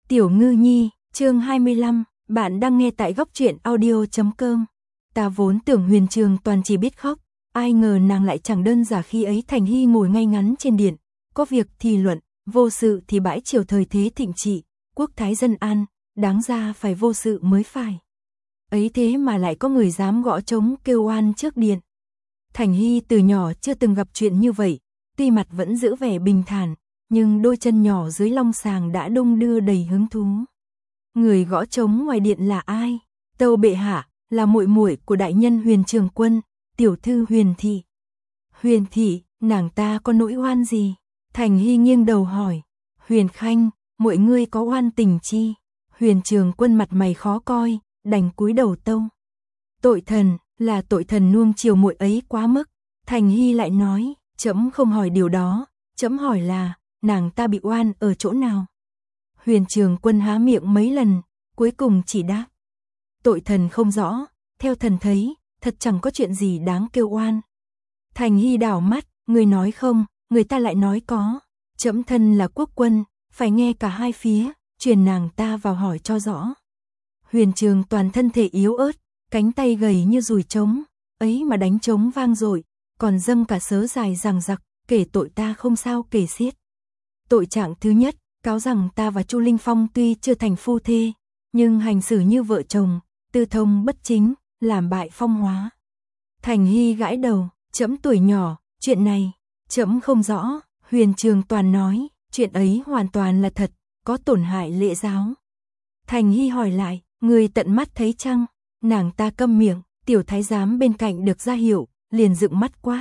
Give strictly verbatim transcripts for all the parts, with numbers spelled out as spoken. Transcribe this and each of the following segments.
Tiểu Ngư Nhi, chương hai mươi lăm, bạn đang nghe tại góc truyện audio chấm com. Ta vốn tưởng Huyền Trường Toàn chỉ biết khóc, ai ngờ nàng lại chẳng đơn giản. Khi ấy Thành Hy ngồi ngay ngắn trên điện, có việc thì luận, vô sự thì bãi triều. Thời thế thịnh trị, quốc thái dân an, đáng ra phải vô sự mới phải. Ấy thế mà lại có người dám gõ trống kêu oan trước điện. Thành Hy từ nhỏ chưa từng gặp chuyện như vậy, tuy mặt vẫn giữ vẻ bình thản, nhưng đôi chân nhỏ dưới long sàng đã đung đưa đầy hứng thú. Người gõ trống ngoài điện là ai? Tâu bệ hạ, là muội muội của đại nhân Huyền Trường Quân, tiểu thư Huyền Thị. Huyền Thị, nàng ta có nỗi oan gì? Thành Hy nghiêng đầu hỏi. Huyền Khanh, muội ngươi có oan tình chi? Huyền Trường Quân mặt mày khó coi, đành cúi đầu tâu. Tội thần, là tội thần nuông chiều muội ấy quá mức. Thành Hy lại nói, trẫm không hỏi điều đó, trẫm hỏi là, nàng ta bị oan ở chỗ nào? Huyền Trường Quân há miệng mấy lần, cuối cùng chỉ đáp. Tội thần không rõ, theo thần thấy, thật chẳng có chuyện gì đáng kêu oan. Thành Hy đảo mắt, người nói không, người ta lại nói có. Trẫm thân là quốc quân, phải nghe cả hai phía, truyền nàng ta vào hỏi cho rõ. Huyền Trường Toàn thân thể yếu ớt, cánh tay gầy như dùi trống, ấy mà đánh trống vang dội, còn dâng cả sớ dài dằng dặc, kể tội ta không sao kể xiết. Tội trạng thứ nhất, cáo rằng ta và Chu Linh Phong tuy chưa thành phu thê, nhưng hành xử như vợ chồng, tư thông bất chính, làm bại phong hóa. Thành Hy gãi đầu, trẫm tuổi nhỏ, chuyện này, trẫm không rõ. Huyền Trường Toàn nói, chuyện ấy hoàn toàn là thật, có tổn hại lễ giáo. Thành Hy hỏi lại, người tận mắt thấy chăng? Nàng ta câm miệng, tiểu thái giám bên cạnh được ra hiệu, liền dựng mắt quát.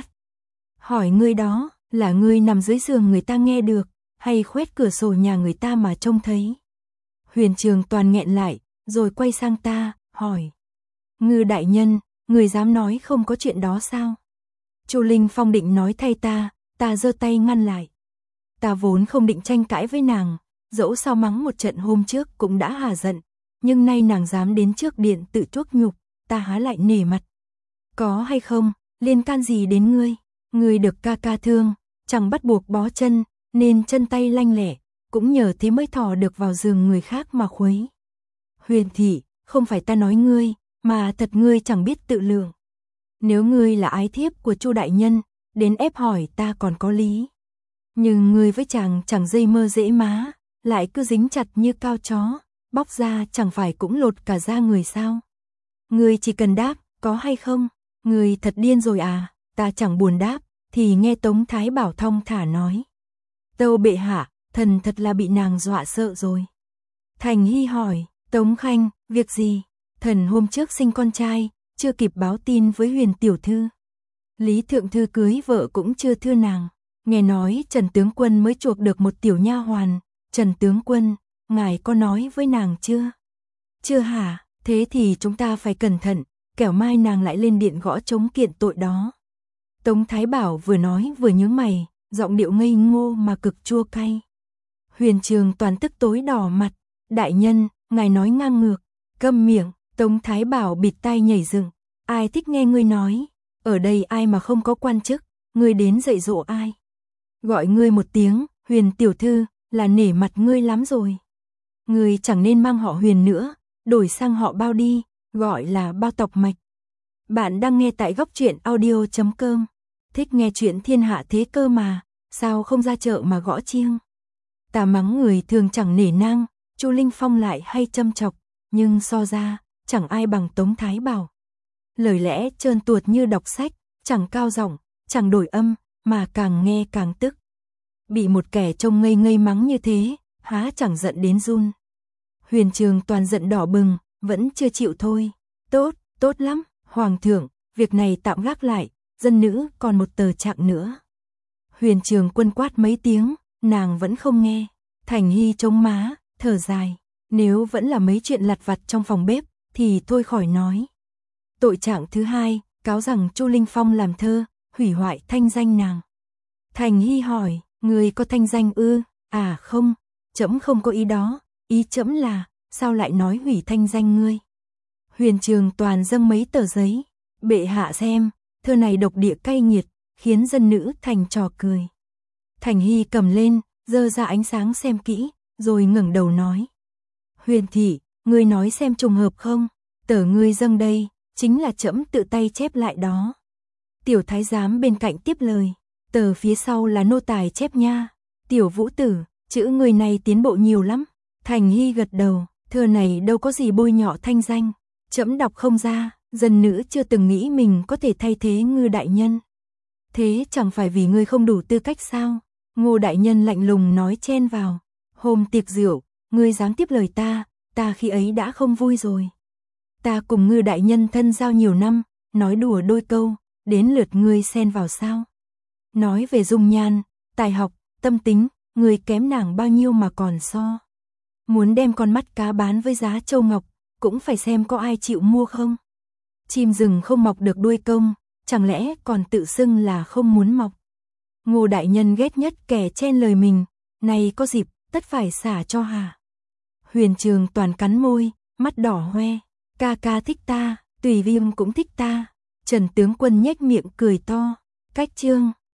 Hỏi ngươi đó, là ngươi nằm dưới giường người ta nghe được, hay khoét cửa sổ nhà người ta mà trông thấy? Huyền Trường Toàn nghẹn lại, rồi quay sang ta, hỏi. Ngư đại nhân, người dám nói không có chuyện đó sao? Chu Linh Phong định nói thay ta, ta giơ tay ngăn lại. Ta vốn không định tranh cãi với nàng, dẫu sao mắng một trận hôm trước cũng đã hả giận, nhưng nay nàng dám đến trước điện tự chuốc nhục, ta há lại nể mặt. Có hay không, liên can gì đến ngươi? Ngươi được ca ca thương, chẳng bắt buộc bó chân, nên chân tay lanh lẹ, cũng nhờ thế mới thò được vào giường người khác mà khuấy. Huyền Thị, không phải ta nói ngươi, mà thật ngươi chẳng biết tự lượng. Nếu ngươi là ái thiếp của Chu đại nhân, đến ép hỏi ta còn có lý. Nhưng ngươi với chàng chẳng dây mơ dễ má, lại cứ dính chặt như cao chó, bóc ra chẳng phải cũng lột cả da người sao? Ngươi chỉ cần đáp, có hay không? Ngươi thật điên rồi à? Ta chẳng buồn đáp, thì nghe Tống Thái Bảo thong thả nói. Tâu bệ hạ, thần thật là bị nàng dọa sợ rồi. Thành Hy hỏi, Tống Khanh, việc gì? Thần hôm trước sinh con trai, chưa kịp báo tin với Huyền tiểu thư. Lý thượng thư cưới vợ cũng chưa thưa nàng. Nghe nói Trần tướng quân mới chuộc được một tiểu nha hoàn. Trần tướng quân, ngài có nói với nàng chưa? Chưa hả? Thế thì chúng ta phải cẩn thận, kẻo mai nàng lại lên điện gõ trống kiện tội đó. Tống Thái Bảo vừa nói vừa nhướng mày, giọng điệu ngây ngô mà cực chua cay. Huyền Trường Toàn tức tối đỏ mặt. Đại nhân, ngài nói ngang ngược. Câm miệng. Tống Thái Bảo bịt tai nhảy dựng. Ai thích nghe ngươi nói? Ở đây ai mà không có quan chức? Ngươi đến dạy dỗ ai? Gọi ngươi một tiếng, Huyền tiểu thư, là nể mặt ngươi lắm rồi. Ngươi chẳng nên mang họ Huyền nữa, đổi sang họ Bao đi, gọi là Bao tộc mạch. Bạn đang nghe tại góc truyện audio chấm com. Thích nghe chuyện thiên hạ thế cơ mà, sao không ra chợ mà gõ chiêng? Ta mắng người thường chẳng nể nang, Chu Linh Phong lại hay châm chọc, nhưng so ra, chẳng ai bằng Tống Thái Bảo. Lời lẽ trơn tuột như đọc sách, chẳng cao giọng, chẳng đổi âm, mà càng nghe càng tức. Bị một kẻ trông ngây ngây mắng như thế, há chẳng giận đến run. Huyền Trường Toàn giận đỏ bừng, vẫn chưa chịu thôi. Tốt, tốt lắm, Hoàng thượng, việc này tạm gác lại, dân nữ còn một tờ trạng nữa. Huyền Trường Quân quát mấy tiếng, nàng vẫn không nghe. Thành Hy chống má, thở dài. Nếu vẫn là mấy chuyện lặt vặt trong phòng bếp, thì thôi khỏi nói. Tội trạng thứ hai, cáo rằng Chu Linh Phong làm thơ, hủy hoại thanh danh nàng. Thành Hy hỏi, người có thanh danh ư? À không, trẫm không có ý đó, ý trẫm là, sao lại nói hủy thanh danh ngươi? Huyền Trường Toàn dâng mấy tờ giấy, bệ hạ xem, thơ này độc địa cay nghiệt, khiến dân nữ thành trò cười. Thành Hy cầm lên, giơ ra ánh sáng xem kỹ, rồi ngẩng đầu nói. Huyền thị, ngươi nói xem trùng hợp không? Tờ ngươi dâng đây, chính là trẫm tự tay chép lại đó. Tiểu thái giám bên cạnh tiếp lời, tờ phía sau là nô tài chép nha. Tiểu vũ tử, chữ người này tiến bộ nhiều lắm. Thành Hy gật đầu, thơ này đâu có gì bôi nhọ thanh danh. Trẫm đọc không ra, dân nữ chưa từng nghĩ mình có thể thay thế Ngư đại nhân. Thế chẳng phải vì ngươi không đủ tư cách sao? Ngô đại nhân lạnh lùng nói chen vào. Hôm tiệc rượu, ngươi dám tiếp lời ta, ta khi ấy đã không vui rồi. Ta cùng Ngư đại nhân thân giao nhiều năm, nói đùa đôi câu, đến lượt ngươi xen vào sao? Nói về dung nhan, tài học, tâm tính, ngươi kém nàng bao nhiêu mà còn so. Muốn đem con mắt cá bán với giá châu ngọc, cũng phải xem có ai chịu mua không. Chim rừng không mọc được đuôi công, chẳng lẽ còn tự xưng là không muốn mọc. Ngô đại nhân ghét nhất kẻ chen lời mình, này có dịp, tất phải xả cho hả. Huyền Trường Toàn cắn môi, mắt đỏ hoe, ca ca thích ta, Tùy Viêm cũng thích ta. Trần tướng quân nhếch miệng cười to, cách chương.